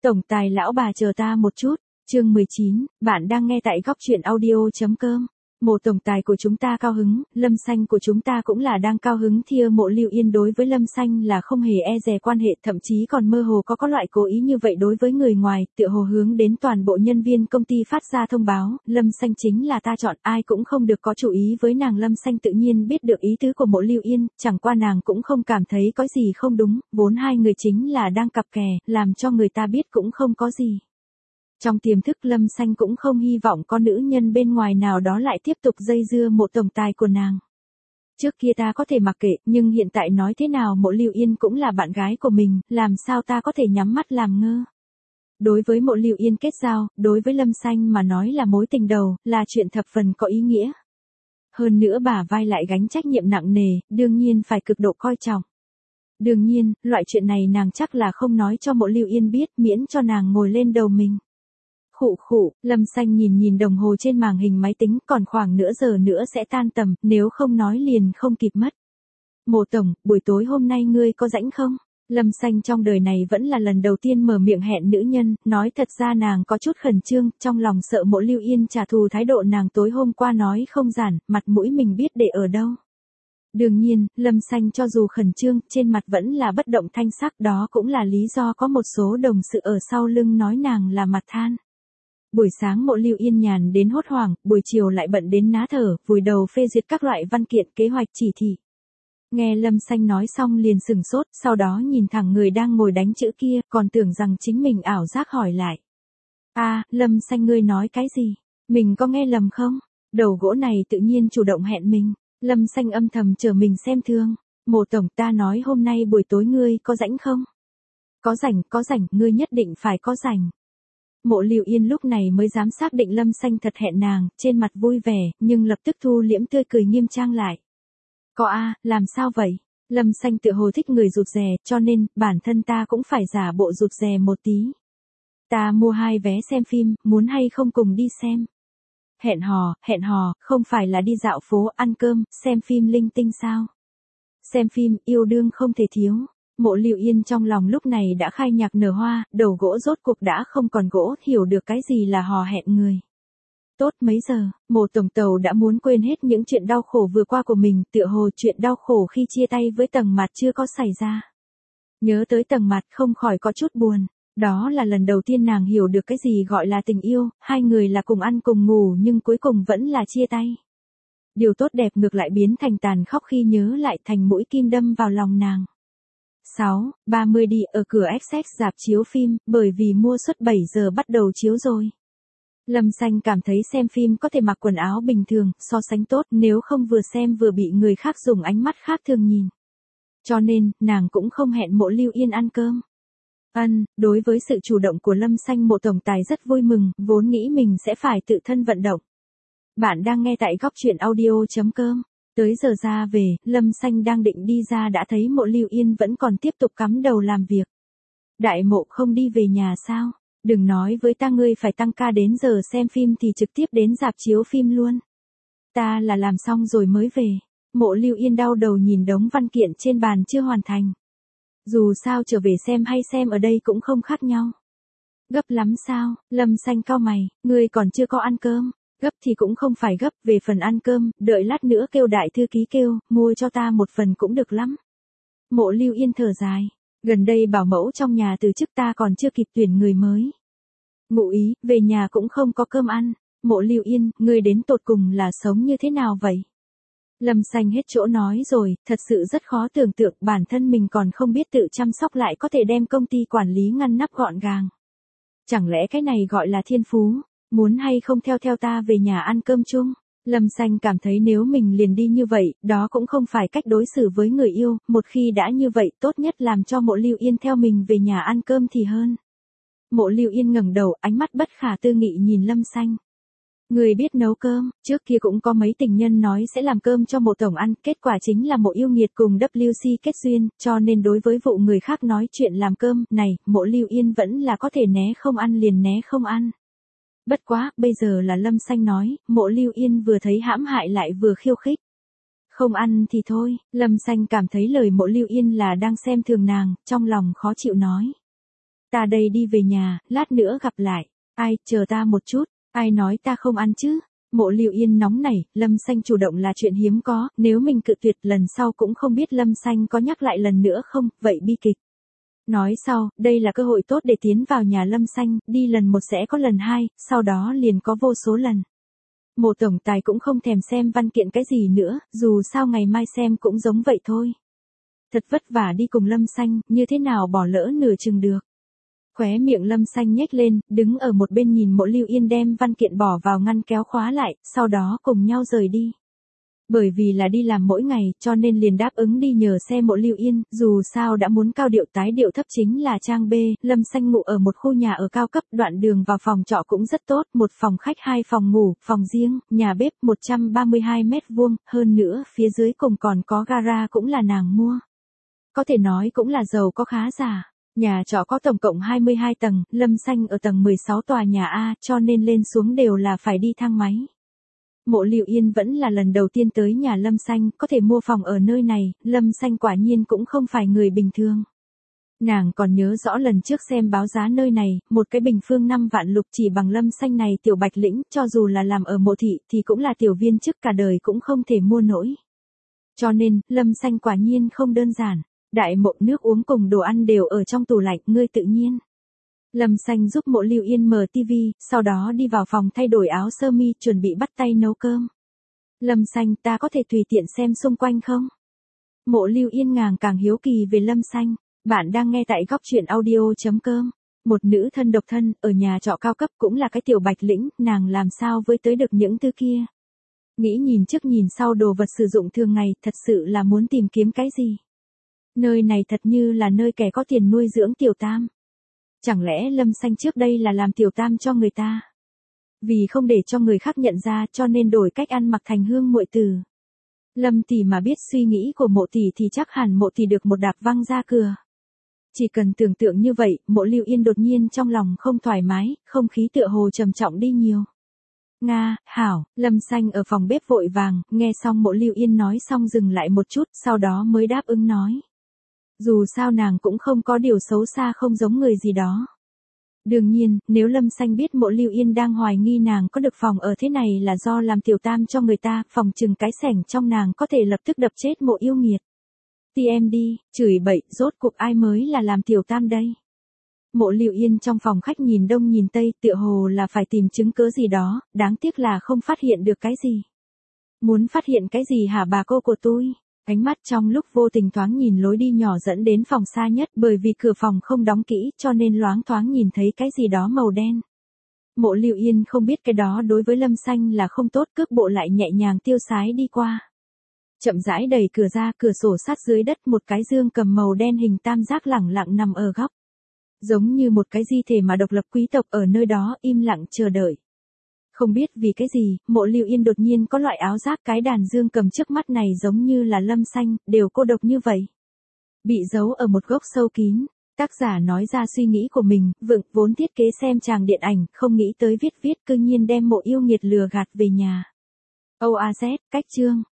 Tổng tài lão bà chờ ta một chút, chương 19, bạn đang nghe tại góc truyện audio.com. Mộ tổng tài của chúng ta cao hứng, Lâm Xanh của chúng ta cũng là đang cao hứng. Thia Mộ Lưu Yên đối với Lâm Xanh là không hề e dè quan hệ, thậm chí còn mơ hồ có loại cố ý như vậy đối với người ngoài, tựa hồ hướng đến toàn bộ nhân viên công ty phát ra thông báo, Lâm Xanh chính là ta chọn, ai cũng không được có chủ ý với nàng. Lâm Xanh tự nhiên biết được ý tứ của Mộ Lưu Yên, chẳng qua nàng cũng không cảm thấy có gì không đúng, vốn hai người chính là đang cặp kè, làm cho người ta biết cũng không có gì. Trong tiềm thức Lâm Xanh cũng không hy vọng con nữ nhân bên ngoài nào đó lại tiếp tục dây dưa Mộ tổng tài của nàng. Trước kia ta có thể mặc kệ, nhưng hiện tại nói thế nào Mộ Lưu Yên cũng là bạn gái của mình, làm sao ta có thể nhắm mắt làm ngơ. Đối với Mộ Lưu Yên kết giao, đối với Lâm Xanh mà nói là mối tình đầu, là chuyện thập phần có ý nghĩa. Hơn nữa bả vai lại gánh trách nhiệm nặng nề, đương nhiên phải cực độ coi trọng. Đương nhiên, loại chuyện này nàng chắc là không nói cho Mộ Lưu Yên biết, miễn cho nàng ngồi lên đầu mình. Khụ khụ, Lâm Xanh nhìn đồng hồ trên màn hình máy tính, còn khoảng nửa giờ nữa sẽ tan tầm, nếu không nói liền không kịp mất. Mộ tổng, buổi tối hôm nay ngươi có rảnh không? Lâm Xanh trong đời này vẫn là lần đầu tiên mở miệng hẹn nữ nhân, nói thật ra nàng có chút khẩn trương, trong lòng sợ Mộ Lưu Yên trả thù thái độ nàng tối hôm qua nói không giản, mặt mũi mình biết để ở đâu. Đương nhiên, Lâm Xanh cho dù khẩn trương, trên mặt vẫn là bất động thanh sắc, đó cũng là lý do có một số đồng sự ở sau lưng nói nàng là mặt than. Buổi sáng Mộ Lưu Yên nhàn đến hốt hoảng, buổi chiều lại bận đến ná thở, vùi đầu phê duyệt các loại văn kiện, kế hoạch, chỉ thị. Nghe Lâm Xanh nói xong liền sừng sốt, sau đó nhìn thẳng người đang ngồi đánh chữ kia, còn tưởng rằng chính mình ảo giác hỏi lại. Lâm Xanh ngươi nói cái gì? Mình có nghe lầm không? Đầu gỗ này tự nhiên chủ động hẹn mình. Lâm Xanh âm thầm chờ mình xem thương. Mộ tổng, ta nói hôm nay buổi tối ngươi có rảnh không? Có rảnh, ngươi nhất định phải có rảnh. Mộ Lưu Yên lúc này mới dám xác định Lâm Xanh thật hẹn nàng, trên mặt vui vẻ, nhưng lập tức thu liễm tươi cười nghiêm trang lại. Có làm sao vậy? Lâm Xanh tựa hồ thích người rụt rè, cho nên, bản thân ta cũng phải giả bộ rụt rè một tí. Ta mua 2 vé xem phim, muốn hay không cùng đi xem? Hẹn hò, không phải là đi dạo phố, ăn cơm, xem phim linh tinh sao? Xem phim, yêu đương không thể thiếu. Mộ Lưu Yên trong lòng lúc này đã khai nhạc nở hoa, đầu gỗ rốt cuộc đã không còn gỗ, hiểu được cái gì là hò hẹn người. Tốt mấy giờ, Mộ tổng tàu đã muốn quên hết những chuyện đau khổ vừa qua của mình, tựa hồ chuyện đau khổ khi chia tay với Tầng Mạt chưa có xảy ra. Nhớ tới Tầng Mạt không khỏi có chút buồn. Đó là lần đầu tiên nàng hiểu được cái gì gọi là tình yêu, hai người là cùng ăn cùng ngủ nhưng cuối cùng vẫn là chia tay. Điều tốt đẹp ngược lại biến thành tàn khốc khi nhớ lại, thành mũi kim đâm vào lòng nàng. 6:30 đi ở cửa XX rạp chiếu phim, bởi vì mua suất 7 giờ bắt đầu chiếu rồi. Lâm Xanh cảm thấy xem phim có thể mặc quần áo bình thường, so sánh tốt, nếu không vừa xem vừa bị người khác dùng ánh mắt khác thường nhìn. Cho nên, nàng cũng không hẹn Mộ Lưu Yên ăn cơm. Đối với sự chủ động của Lâm Xanh, Mộ tổng tài rất vui mừng, vốn nghĩ mình sẽ phải tự thân vận động. Bạn đang nghe tại góc truyện audio.com. Tới giờ ra về, Lâm Xanh đang định đi ra đã thấy Mộ Lưu Yên vẫn còn tiếp tục cắm đầu làm việc. Đại Mộ không đi về nhà sao? Đừng nói với ta ngươi phải tăng ca đến giờ xem phim thì trực tiếp đến rạp chiếu phim luôn. Ta là làm xong rồi mới về. Mộ Lưu Yên đau đầu nhìn đống văn kiện trên bàn chưa hoàn thành. Dù sao trở về xem hay xem ở đây cũng không khác nhau. Gấp lắm sao? Lâm Xanh cau mày, ngươi còn chưa có ăn cơm. Gấp thì cũng không phải gấp, về phần ăn cơm, đợi lát nữa kêu đại thư ký kêu, mua cho ta một phần cũng được lắm. Mộ Lưu Yên thở dài, gần đây bảo mẫu trong nhà từ chức ta còn chưa kịp tuyển người mới. Ngụ ý, về nhà cũng không có cơm ăn. Mộ Lưu Yên, ngươi đến tột cùng là sống như thế nào vậy? Lâm Xanh hết chỗ nói rồi, thật sự rất khó tưởng tượng bản thân mình còn không biết tự chăm sóc lại có thể đem công ty quản lý ngăn nắp gọn gàng. Chẳng lẽ cái này gọi là thiên phú? Muốn hay không theo ta về nhà ăn cơm chung? Lâm Xanh cảm thấy nếu mình liền đi như vậy, đó cũng không phải cách đối xử với người yêu, một khi đã như vậy, tốt nhất làm cho Mộ Lưu Yên theo mình về nhà ăn cơm thì hơn. Mộ Lưu Yên ngẩng đầu, ánh mắt bất khả tư nghị nhìn Lâm Xanh. Người biết nấu cơm, trước kia cũng có mấy tình nhân nói sẽ làm cơm cho Mộ tổng ăn, kết quả chính là Mộ yêu nghiệt cùng WC kết duyên, cho nên đối với vụ người khác nói chuyện làm cơm, này, Mộ Lưu Yên vẫn là có thể né không ăn liền né không ăn. Bất quá, bây giờ là Lâm Xanh nói, Mộ Lưu Yên vừa thấy hãm hại lại vừa khiêu khích. Không ăn thì thôi, Lâm Xanh cảm thấy lời Mộ Lưu Yên là đang xem thường nàng, trong lòng khó chịu nói. ta đây đi về nhà, lát nữa gặp lại. Ai, chờ ta một chút, ai nói ta không ăn chứ? Mộ Lưu Yên nóng nảy, Lâm Xanh chủ động là chuyện hiếm có, nếu mình cự tuyệt lần sau cũng không biết Lâm Xanh có nhắc lại lần nữa không, vậy bi kịch. Nói sau, đây là cơ hội tốt để tiến vào nhà Lâm Xanh, đi lần một sẽ có lần hai, sau đó liền có vô số lần. Mộ tổng tài cũng không thèm xem văn kiện cái gì nữa, dù sao ngày mai xem cũng giống vậy thôi. Thật vất vả đi cùng Lâm Xanh, như thế nào bỏ lỡ nửa chừng được. Khóe miệng Lâm Xanh nhếch lên, đứng ở một bên nhìn Mộ Lưu Yên đem văn kiện bỏ vào ngăn kéo khóa lại, sau đó cùng nhau rời đi. Bởi vì là đi làm mỗi ngày, cho nên liền đáp ứng đi nhờ xe Mộ Lưu Yên, dù sao đã muốn cao điệu tái điệu thấp chính là trang B, Lâm Xanh ngủ ở một khu nhà ở cao cấp, đoạn đường vào phòng trọ cũng rất tốt, một phòng khách, 2 phòng ngủ, phòng riêng, nhà bếp 132 mét vuông, hơn nữa, phía dưới cùng còn có gara cũng là nàng mua. Có thể nói cũng là giàu có khá giả. Nhà trọ có tổng cộng 22 tầng, Lâm Xanh ở tầng 16 tòa nhà A, cho nên lên xuống đều là phải đi thang máy. Mộ Lưu Yên vẫn là lần đầu tiên tới nhà Lâm Xanh, có thể mua phòng ở nơi này, Lâm Xanh quả nhiên cũng không phải người bình thường. Nàng còn nhớ rõ lần trước xem báo giá nơi này, một cái bình phương 5 vạn lục chỉ bằng Lâm Xanh này tiểu bạch lĩnh, cho dù là làm ở mộ thị thì cũng là tiểu viên chức cả đời cũng không thể mua nổi. Cho nên, Lâm Xanh quả nhiên không đơn giản. Đại Mộ nước uống cùng đồ ăn đều ở trong tủ lạnh, ngươi tự nhiên. Lâm Xanh giúp Mộ Lưu Yên mở tivi, sau đó đi vào phòng thay đổi áo sơ mi, chuẩn bị bắt tay nấu cơm. Lâm Xanh, ta có thể tùy tiện xem xung quanh không? Mộ Lưu Yên càng hiếu kỳ về Lâm Xanh. Bạn đang nghe tại góc truyện audio.com. Một nữ thân độc thân, ở nhà trọ cao cấp cũng là cái tiểu bạch lĩnh, nàng làm sao với tới được những thứ kia. Nghĩ nhìn trước nhìn sau đồ vật sử dụng thường ngày, thật sự là muốn tìm kiếm cái gì. Nơi này thật như là nơi kẻ có tiền nuôi dưỡng tiểu tam. Chẳng lẽ Lâm Xanh trước đây là làm tiểu tam cho người ta? Vì không để cho người khác nhận ra cho nên đổi cách ăn mặc thành hương muội tử. Lâm tỷ mà biết suy nghĩ của Mộ tỷ thì chắc hẳn Mộ tỷ được một đạp văng ra cửa. Chỉ cần tưởng tượng như vậy, Mộ Lưu Yên đột nhiên trong lòng không thoải mái, không khí tựa hồ trầm trọng đi nhiều. Nga, hảo, Lâm Xanh ở phòng bếp vội vàng, nghe xong Mộ Lưu Yên nói xong dừng lại một chút, sau đó mới đáp ứng nói. Dù sao nàng cũng không có điều xấu xa không giống người gì đó. Đương nhiên, nếu Lâm Xanh biết Mộ Lưu Yên đang hoài nghi nàng có được phòng ở thế này là do làm tiểu tam cho người ta, phòng chừng cái sảnh trong nàng có thể lập tức đập chết Mộ yêu nghiệt. TM đi, chửi bậy, rốt cuộc ai mới là làm tiểu tam đây? Mộ Lưu Yên trong phòng khách nhìn đông nhìn tây, tựa hồ là phải tìm chứng cớ gì đó, đáng tiếc là không phát hiện được cái gì. Muốn phát hiện cái gì hả bà cô của tôi? Ánh mắt trong lúc vô tình thoáng nhìn lối đi nhỏ dẫn đến phòng xa nhất, bởi vì cửa phòng không đóng kỹ cho nên loáng thoáng nhìn thấy cái gì đó màu đen. Mộ Lưu Yên không biết cái đó đối với Lâm Xanh là không tốt, cước bộ lại nhẹ nhàng tiêu sái đi qua. Chậm rãi đẩy cửa ra, cửa sổ sát dưới đất một cái dương cầm màu đen hình tam giác lẳng lặng nằm ở góc. Giống như một cái di thể mà độc lập quý tộc ở nơi đó im lặng chờ đợi. Không biết vì cái gì, Mộ Lưu Yên đột nhiên có loại áo giác cái đàn dương cầm trước mắt này giống như là Lâm Xanh, đều cô độc như vậy. Bị giấu ở một góc sâu kín, tác giả nói ra suy nghĩ của mình, vốn thiết kế xem tràng điện ảnh, không nghĩ tới viết cư nhiên đem Mộ yêu nghiệt lừa gạt về nhà. OAZ, cách chương.